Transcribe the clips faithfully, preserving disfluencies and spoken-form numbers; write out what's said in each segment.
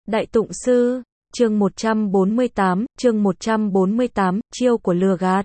Đại Tụng Sư, chương một trăm bốn mươi tám, chương một trăm bốn mươi tám, chiêu của lừa gạt.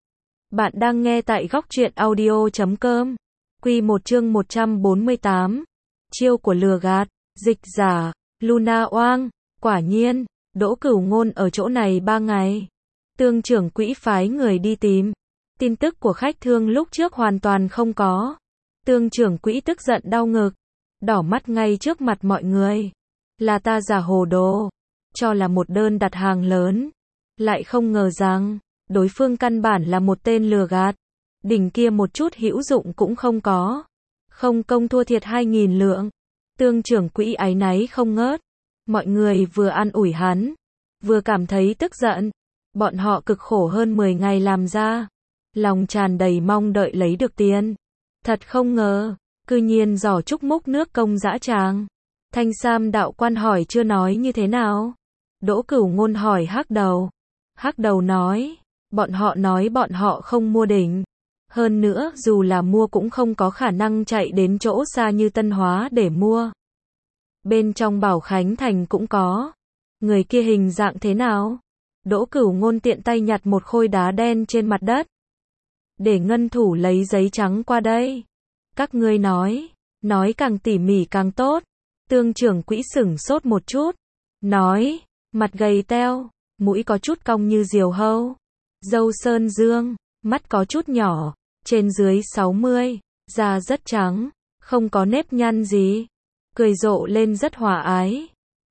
Bạn đang nghe tại góc truyện audio chấm com. Quy một chương một trăm bốn mươi tám. Chiêu của lừa gạt, dịch giả, Luna Oang, quả nhiên, Đỗ Cửu Ngôn ở chỗ này ba ngày. Tương trưởng quỹ phái người đi tìm. Tin tức của khách thương lúc trước hoàn toàn không có. Tương trưởng quỹ tức giận đau ngực, đỏ mắt ngay trước mặt mọi người. Là ta giả hồ đồ, cho là một đơn đặt hàng lớn. Lại không ngờ rằng, đối phương căn bản là một tên lừa gạt. Đỉnh kia một chút hữu dụng cũng không có. Không công thua thiệt hai nghìn lượng. Tương trưởng quỹ áy náy không ngớt. Mọi người vừa an ủi hắn, vừa cảm thấy tức giận. Bọn họ cực khổ hơn mười ngày làm ra. Lòng tràn đầy mong đợi lấy được tiền. Thật không ngờ, cư nhiên giỏ trúc múc nước công dã tràng. Thanh Sam đạo quan hỏi chưa nói như thế nào? Đỗ Cửu Ngôn hỏi Hắc Đầu. Hắc Đầu nói, bọn họ nói bọn họ không mua đỉnh. Hơn nữa, dù là mua cũng không có khả năng chạy đến chỗ xa như Tân Hóa để mua. Bên trong Bảo Khánh Thành cũng có. Người kia hình dạng thế nào? Đỗ Cửu Ngôn tiện tay nhặt một khối đá đen trên mặt đất. Để ngân thủ lấy giấy trắng qua đây. Các ngươi nói, nói càng tỉ mỉ càng tốt. Tương trưởng quỹ sửng sốt một chút. Nói, mặt gầy teo, mũi có chút cong như diều hâu. Râu sơn dương, mắt có chút nhỏ, trên dưới sáu mươi, da rất trắng, không có nếp nhăn gì. Cười rộ lên rất hòa ái.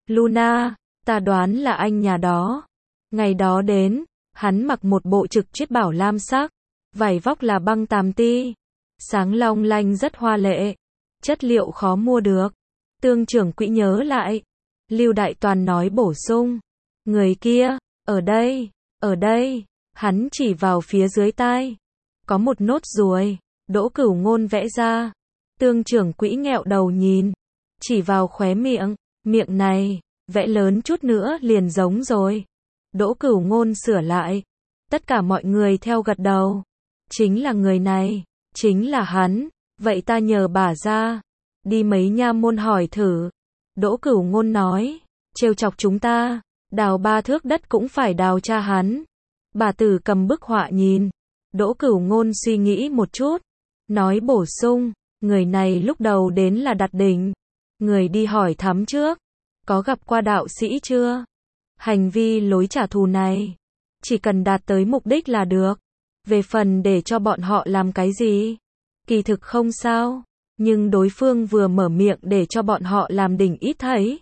Luna, ta đoán là anh nhà đó. Ngày đó đến, hắn mặc một bộ trực chiết bảo lam sắc. Vải vóc là băng tàm ti. Sáng long lanh rất hoa lệ. Chất liệu khó mua được. Tương trưởng quỹ nhớ lại. Lưu Đại Toàn nói bổ sung. Người kia, ở đây, ở đây. Hắn chỉ vào phía dưới tai. Có một nốt ruồi. Đỗ Cửu Ngôn vẽ ra. Tương trưởng quỹ nghẹo đầu nhìn. Chỉ vào khóe miệng. Miệng này, vẽ lớn chút nữa liền giống rồi. Đỗ Cửu Ngôn sửa lại. Tất cả mọi người theo gật đầu. Chính là người này, chính là hắn. Vậy ta nhờ bà ra. Đi mấy nha môn hỏi thử. Đỗ Cửu Ngôn nói. Trêu chọc chúng ta. Đào ba thước đất cũng phải đào cha hắn. Bà tử cầm bức họa nhìn. Đỗ Cửu Ngôn suy nghĩ một chút. Nói bổ sung. Người này lúc đầu đến là đặt đỉnh. Người đi hỏi thăm trước. Có gặp qua đạo sĩ chưa? Hành vi lối trả thù này. Chỉ cần đạt tới mục đích là được. Về phần để cho bọn họ làm cái gì? Kỳ thực không sao. Nhưng đối phương vừa mở miệng để cho bọn họ làm đỉnh ít thấy.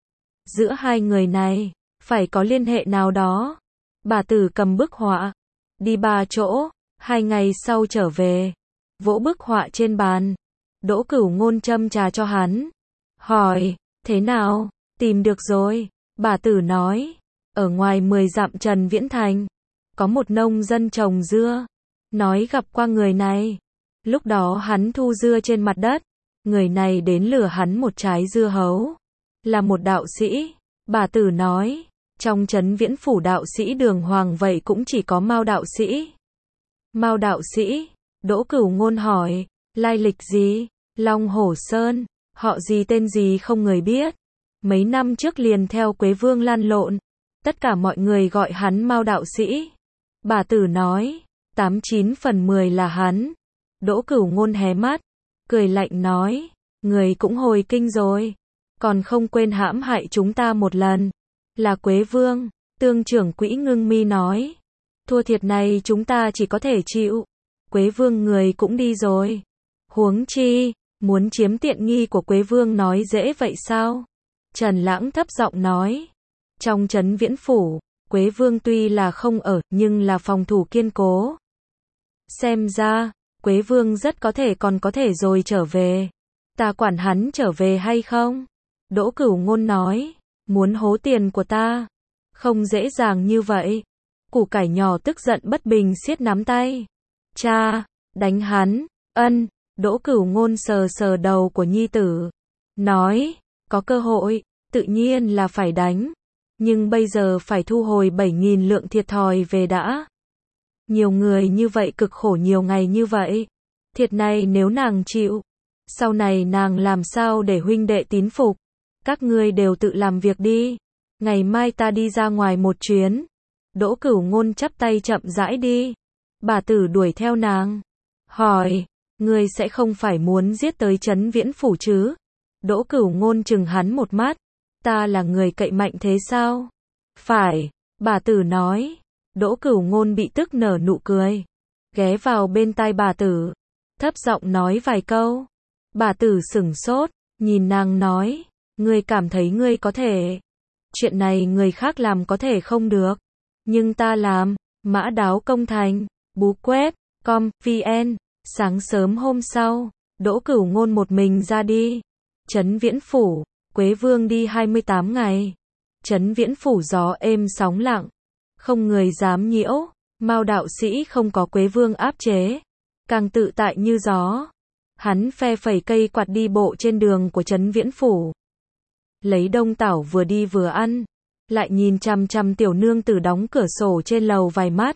Giữa hai người này, phải có liên hệ nào đó. Bà tử cầm bức họa. Đi ba chỗ, hai ngày sau trở về. Vỗ bức họa trên bàn. Đỗ Cửu Ngôn châm trà cho hắn. Hỏi, thế nào? Tìm được rồi. Bà tử nói. Ở ngoài mười dặm Trần Viễn Thành. Có một nông dân trồng dưa. Nói gặp qua người này. Lúc đó hắn thu dưa trên mặt đất. Người này đến lừa hắn một trái dưa hấu. Là một đạo sĩ. Bà tử nói. Trong trấn Viễn Phủ đạo sĩ đường hoàng vậy cũng chỉ có Mao đạo sĩ. Mao đạo sĩ. Đỗ Cửu Ngôn hỏi. Lai lịch gì? Long Hổ Sơn. Họ gì tên gì không người biết. Mấy năm trước liền theo Quế Vương lan lộn. Tất cả mọi người gọi hắn Mao đạo sĩ. Bà tử nói. Tám chín phần mười là hắn. Đỗ Cửu Ngôn hé mắt. Cười lạnh nói. Người cũng hồi kinh rồi. Còn không quên hãm hại chúng ta một lần. Là Quế Vương. Tương trưởng quỹ ngưng mi nói. Thua thiệt này chúng ta chỉ có thể chịu. Quế Vương người cũng đi rồi. Huống chi. Muốn chiếm tiện nghi của Quế Vương nói dễ vậy sao? Trần Lãng thấp giọng nói. Trong trấn Viễn Phủ, Quế Vương tuy là không ở, nhưng là phòng thủ kiên cố. Xem ra, Quế Vương rất có thể còn có thể rồi trở về. Ta quản hắn trở về hay không? Đỗ Cửu Ngôn nói. Muốn hố tiền của ta? Không dễ dàng như vậy. Củ cải nhỏ tức giận bất bình siết nắm tay. Cha, đánh hắn, ân. Đỗ Cửu Ngôn sờ sờ đầu của nhi tử. Nói, có cơ hội, tự nhiên là phải đánh. Nhưng bây giờ phải thu hồi bảy nghìn lượng thiệt thòi về đã. Nhiều người như vậy cực khổ nhiều ngày như vậy. Thiệt này nếu nàng chịu. Sau này nàng làm sao để huynh đệ tín phục. Các ngươi đều tự làm việc đi. Ngày mai ta đi ra ngoài một chuyến. Đỗ Cửu Ngôn chắp tay chậm rãi đi. Bà tử đuổi theo nàng. Hỏi, ngươi sẽ không phải muốn giết tới Trấn Viễn Phủ chứ? Đỗ Cửu Ngôn chừng hắn một mắt. Ta là người cậy mạnh thế sao? Phải, bà tử nói. Đỗ Cửu Ngôn bị tức nở nụ cười. Ghé vào bên tai bà tử. Thấp giọng nói vài câu. Bà tử sửng sốt, nhìn nàng nói. Ngươi cảm thấy ngươi có thể. Chuyện này người khác làm có thể không được. Nhưng ta làm. Mã Đáo Công Thành, bú quét, com, vn. Sáng sớm hôm sau, Đỗ Cửu Ngôn một mình ra đi. Trấn Viễn Phủ, Quế Vương đi hai mươi tám ngày. Trấn Viễn Phủ gió êm sóng lặng. Không người dám nhiễu. Mao đạo sĩ không có Quế Vương áp chế. Càng tự tại như gió. Hắn phe phẩy cây quạt đi bộ trên đường của Trấn Viễn Phủ. Lấy đông tảo vừa đi vừa ăn. Lại nhìn chằm chằm tiểu nương tử đóng cửa sổ trên lầu vài mắt.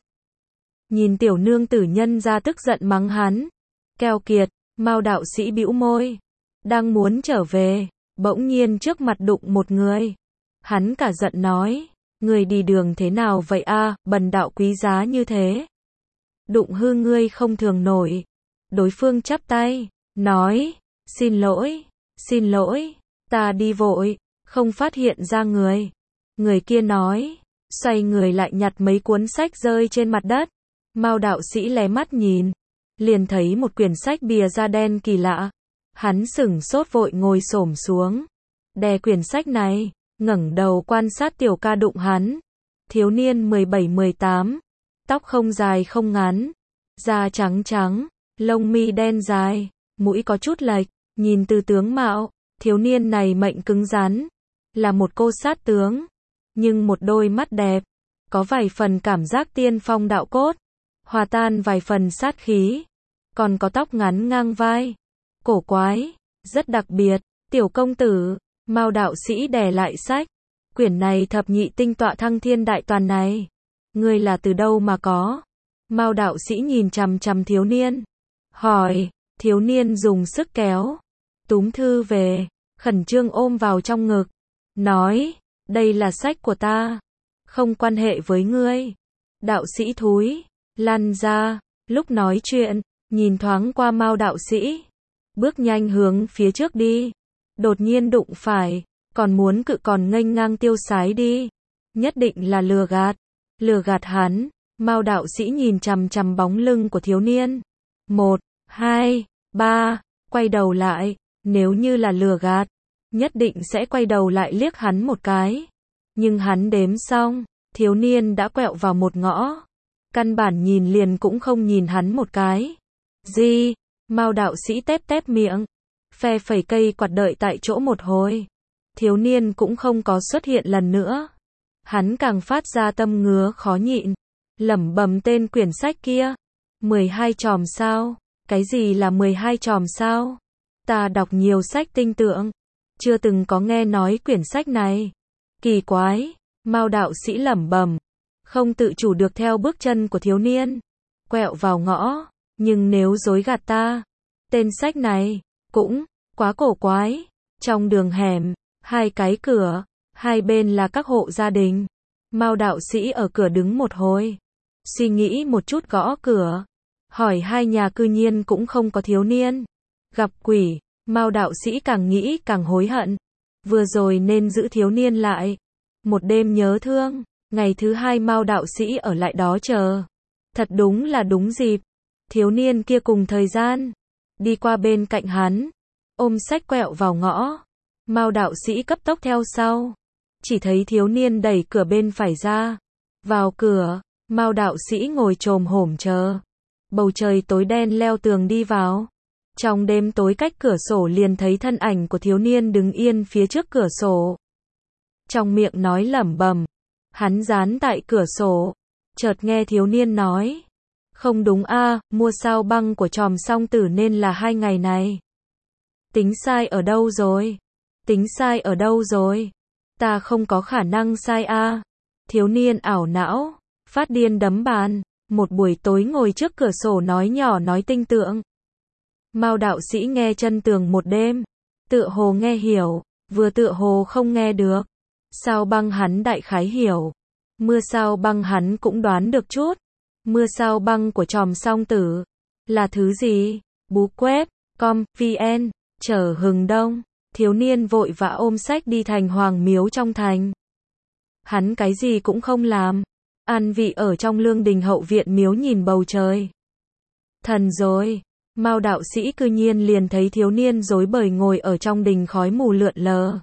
Nhìn tiểu nương tử nhân ra tức giận mắng hắn. Keo kiệt, Mao đạo sĩ bĩu môi. Đang muốn trở về, bỗng nhiên trước mặt đụng một người. Hắn cả giận nói, người đi đường thế nào vậy a, bần đạo quý giá như thế. Đụng hư ngươi không thường nổi. Đối phương chắp tay, nói, xin lỗi, xin lỗi, ta đi vội, không phát hiện ra người. Người kia nói, xoay người lại nhặt mấy cuốn sách rơi trên mặt đất. Mao đạo sĩ lé mắt nhìn, liền thấy một quyển sách bìa da đen kỳ lạ. Hắn sửng sốt vội ngồi xổm xuống, đè quyển sách này, ngẩng đầu quan sát tiểu ca đụng hắn. Thiếu niên mười bảy mười tám, tóc không dài không ngắn, da trắng trắng, lông mi đen dài, mũi có chút lệch, nhìn từ tướng mạo, thiếu niên này mệnh cứng rắn, là một cô sát tướng, nhưng một đôi mắt đẹp, có vài phần cảm giác tiên phong đạo cốt, hòa tan vài phần sát khí, còn có tóc ngắn ngang vai, cổ quái, rất đặc biệt. Tiểu công tử, Mao đạo sĩ đè lại sách, quyển này thập nhị tinh tọa thăng thiên đại toàn này, ngươi là từ đâu mà có? Mao đạo sĩ nhìn chằm chằm thiếu niên, hỏi. Thiếu niên dùng sức kéo, túm thư về, khẩn trương ôm vào trong ngực, nói, đây là sách của ta, không quan hệ với ngươi. Đạo sĩ thúi, lăn ra. Lúc nói chuyện, nhìn thoáng qua Mao đạo sĩ, bước nhanh hướng phía trước đi, đột nhiên đụng phải, còn muốn cự còn nghênh ngang tiêu sái đi, nhất định là lừa gạt, lừa gạt hắn. Mao đạo sĩ nhìn chằm chằm bóng lưng của thiếu niên, một, hai, ba, quay đầu lại, nếu như là lừa gạt, nhất định sẽ quay đầu lại liếc hắn một cái, nhưng hắn đếm xong, thiếu niên đã quẹo vào một ngõ, căn bản nhìn liền cũng không nhìn hắn một cái. Gì? Mao đạo sĩ tép tép miệng, phe phẩy cây quạt đợi tại chỗ một hồi. Thiếu niên cũng không có xuất hiện lần nữa. Hắn càng phát ra tâm ngứa khó nhịn, lẩm bẩm tên quyển sách kia. mười hai chòm sao? Cái gì là mười hai chòm sao? Ta đọc nhiều sách tinh tượng, chưa từng có nghe nói quyển sách này. Kỳ quái, Mao đạo sĩ lẩm bẩm, không tự chủ được theo bước chân của thiếu niên, quẹo vào ngõ, nhưng nếu dối gạt ta, tên sách này cũng quá cổ quái. Trong đường hẻm, hai cái cửa, hai bên là các hộ gia đình. Mao đạo sĩ ở cửa đứng một hồi, suy nghĩ một chút gõ cửa, hỏi hai nhà cư nhiên cũng không có thiếu niên. Gặp quỷ, Mao đạo sĩ càng nghĩ càng hối hận, vừa rồi nên giữ thiếu niên lại. Một đêm nhớ thương, ngày thứ hai Mao đạo sĩ ở lại đó chờ. Thật đúng là đúng dịp, thiếu niên kia cùng thời gian, đi qua bên cạnh hắn, ôm sách quẹo vào ngõ. Mao đạo sĩ cấp tốc theo sau, chỉ thấy thiếu niên đẩy cửa bên phải ra. Vào cửa, Mao đạo sĩ ngồi chồm hổm chờ. Bầu trời tối đen leo tường đi vào. Trong đêm tối cách cửa sổ liền thấy thân ảnh của thiếu niên đứng yên phía trước cửa sổ. Trong miệng nói lẩm bẩm, hắn dán tại cửa sổ, chợt nghe thiếu niên nói, không đúng a, mua sao băng của chòm song tử nên là hai ngày này. Tính sai ở đâu rồi? Tính sai ở đâu rồi? Ta không có khả năng sai a. Thiếu niên ảo não, phát điên đấm bàn, một buổi tối ngồi trước cửa sổ nói nhỏ nói tinh tượng. Mao đạo sĩ nghe chân tường một đêm, tựa hồ nghe hiểu, vừa tựa hồ không nghe được. Sao Băng hắn đại khái hiểu. Mưa Sao Băng hắn cũng đoán được chút. Mưa Sao Băng của Tròm Song Tử là thứ gì? Bú quét, com, vn, chở hừng đông. Thiếu niên vội vã ôm sách đi thành Hoàng Miếu trong thành. Hắn cái gì cũng không làm. An vị ở trong lương đình hậu viện miếu nhìn bầu trời. Thần rồi. Mao đạo sĩ cư nhiên liền thấy thiếu niên rối bời ngồi ở trong đình khói mù lượn lờ.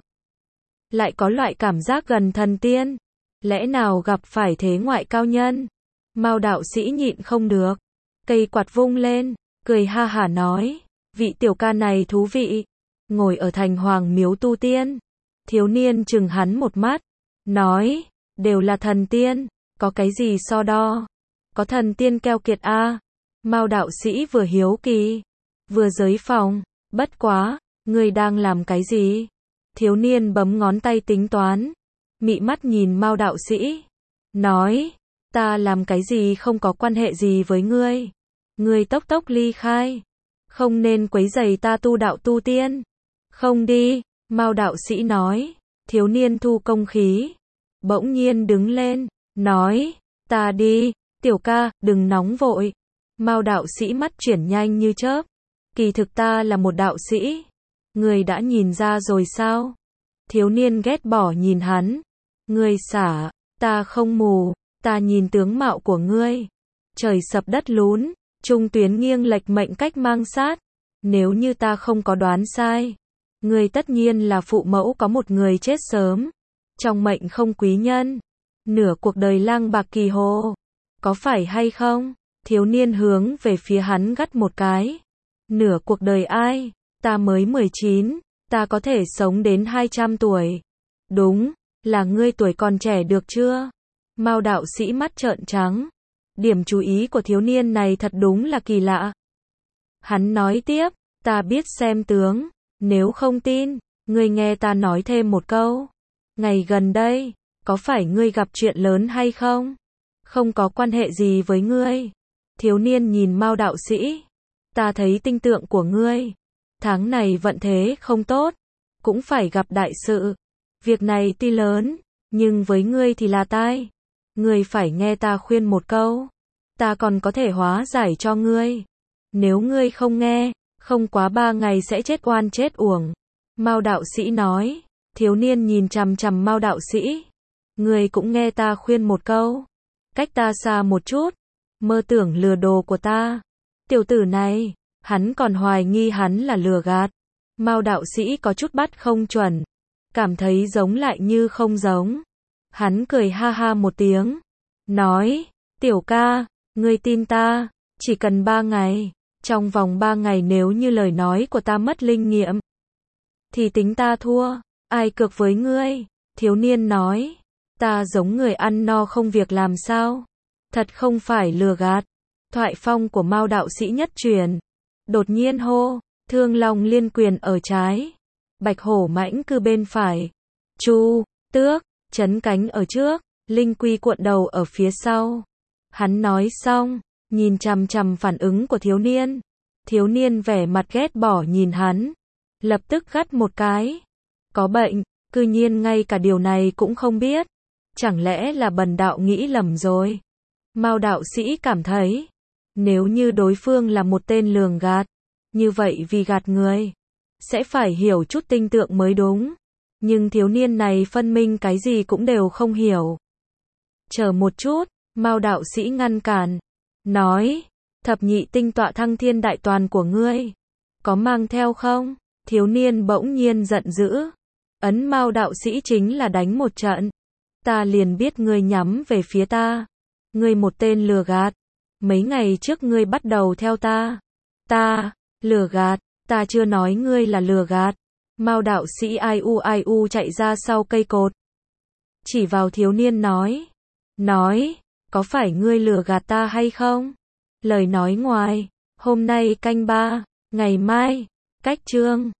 Lại có loại cảm giác gần thần tiên. Lẽ nào gặp phải thế ngoại cao nhân? Mao đạo sĩ nhịn không được. Cây quạt vung lên, cười ha hả nói. Vị tiểu ca này thú vị. Ngồi ở thành Hoàng Miếu tu tiên. Thiếu niên chừng hắn một mắt. Nói, đều là thần tiên. Có cái gì so đo? Có thần tiên keo kiệt a à? Mao đạo sĩ vừa hiếu kỳ, vừa giới phòng. Bất quá, ngươi đang làm cái gì? Thiếu niên bấm ngón tay tính toán. Mị mắt nhìn Mao đạo sĩ. Nói, ta làm cái gì không có quan hệ gì với ngươi. Ngươi tốc tốc ly khai. Không nên quấy rầy ta tu đạo tu tiên. Không đi, Mao đạo sĩ nói. Thiếu niên thu công khí. Bỗng nhiên đứng lên, nói, ta đi, tiểu ca, đừng nóng vội. Mao đạo sĩ mắt chuyển nhanh như chớp. Kỳ thực ta là một đạo sĩ. Người đã nhìn ra rồi sao? Thiếu niên ghét bỏ nhìn hắn. Ngươi xả, ta không mù, ta nhìn tướng mạo của ngươi. Trời sập đất lún, trung tuyến nghiêng lệch mệnh cách mang sát. Nếu như ta không có đoán sai, ngươi tất nhiên là phụ mẫu có một người chết sớm. Trong mệnh không quý nhân. Nửa cuộc đời lang bạc kỳ hồ. Có phải hay không? Thiếu niên hướng về phía hắn gắt một cái. Nửa cuộc đời ai? Ta mới mười chín, ta có thể sống đến hai trăm tuổi. Đúng, là ngươi tuổi còn trẻ được chưa? Mao đạo sĩ mắt trợn trắng. Điểm chú ý của thiếu niên này thật đúng là kỳ lạ. Hắn nói tiếp, ta biết xem tướng, nếu không tin, ngươi nghe ta nói thêm một câu. Ngày gần đây, có phải ngươi gặp chuyện lớn hay không? Không có quan hệ gì với ngươi. Thiếu niên nhìn Mao đạo sĩ. Ta thấy tinh tượng của ngươi. Tháng này vận thế không tốt. Cũng phải gặp đại sự. Việc này tuy lớn, nhưng với ngươi thì là tai. Ngươi phải nghe ta khuyên một câu. Ta còn có thể hóa giải cho ngươi. Nếu ngươi không nghe, không quá ba ngày sẽ chết oan chết uổng. Mao đạo sĩ nói. Thiếu niên nhìn chằm chằm Mao đạo sĩ. Ngươi cũng nghe ta khuyên một câu. Cách ta xa một chút. Mơ tưởng lừa đồ của ta. Tiểu tử này, hắn còn hoài nghi hắn là lừa gạt. Mao đạo sĩ có chút bắt không chuẩn. Cảm thấy giống lại như không giống. Hắn cười ha ha một tiếng. Nói, tiểu ca, ngươi tin ta, chỉ cần ba ngày. Trong vòng ba ngày nếu như lời nói của ta mất linh nghiệm, thì tính ta thua. Ai cược với ngươi? Thiếu niên nói. Ta giống người ăn no không việc làm sao? Thật không phải lừa gạt. Thoại phong của Mao đạo sĩ nhất truyền. Đột nhiên hô, Thương Long liên quyền ở trái. Bạch hổ mãnh cư bên phải. Chu, tước, chấn cánh ở trước. Linh quy cuộn đầu ở phía sau. Hắn nói xong, nhìn chằm chằm phản ứng của thiếu niên. Thiếu niên vẻ mặt ghét bỏ nhìn hắn. Lập tức gắt một cái. Có bệnh, cư nhiên ngay cả điều này cũng không biết. Chẳng lẽ là bần đạo nghĩ lầm rồi? Mao đạo sĩ cảm thấy, nếu như đối phương là một tên lường gạt, như vậy vì gạt người, sẽ phải hiểu chút tinh tượng mới đúng. Nhưng thiếu niên này phân minh cái gì cũng đều không hiểu. Chờ một chút, Mao đạo sĩ ngăn cản, nói, thập nhị tinh tọa thăng thiên đại toàn của ngươi, có mang theo không? Thiếu niên bỗng nhiên giận dữ. Ấn Mao đạo sĩ chính là đánh một trận. Ta liền biết ngươi nhắm về phía ta. Ngươi một tên lừa gạt. Mấy ngày trước ngươi bắt đầu theo ta. Ta, lừa gạt, ta chưa nói ngươi là lừa gạt. Mao đạo sĩ ai u ai u chạy ra sau cây cột. Chỉ vào thiếu niên nói. Nói, có phải ngươi lừa gạt ta hay không? Lời nói ngoài, hôm nay canh ba, ngày mai, cách chương.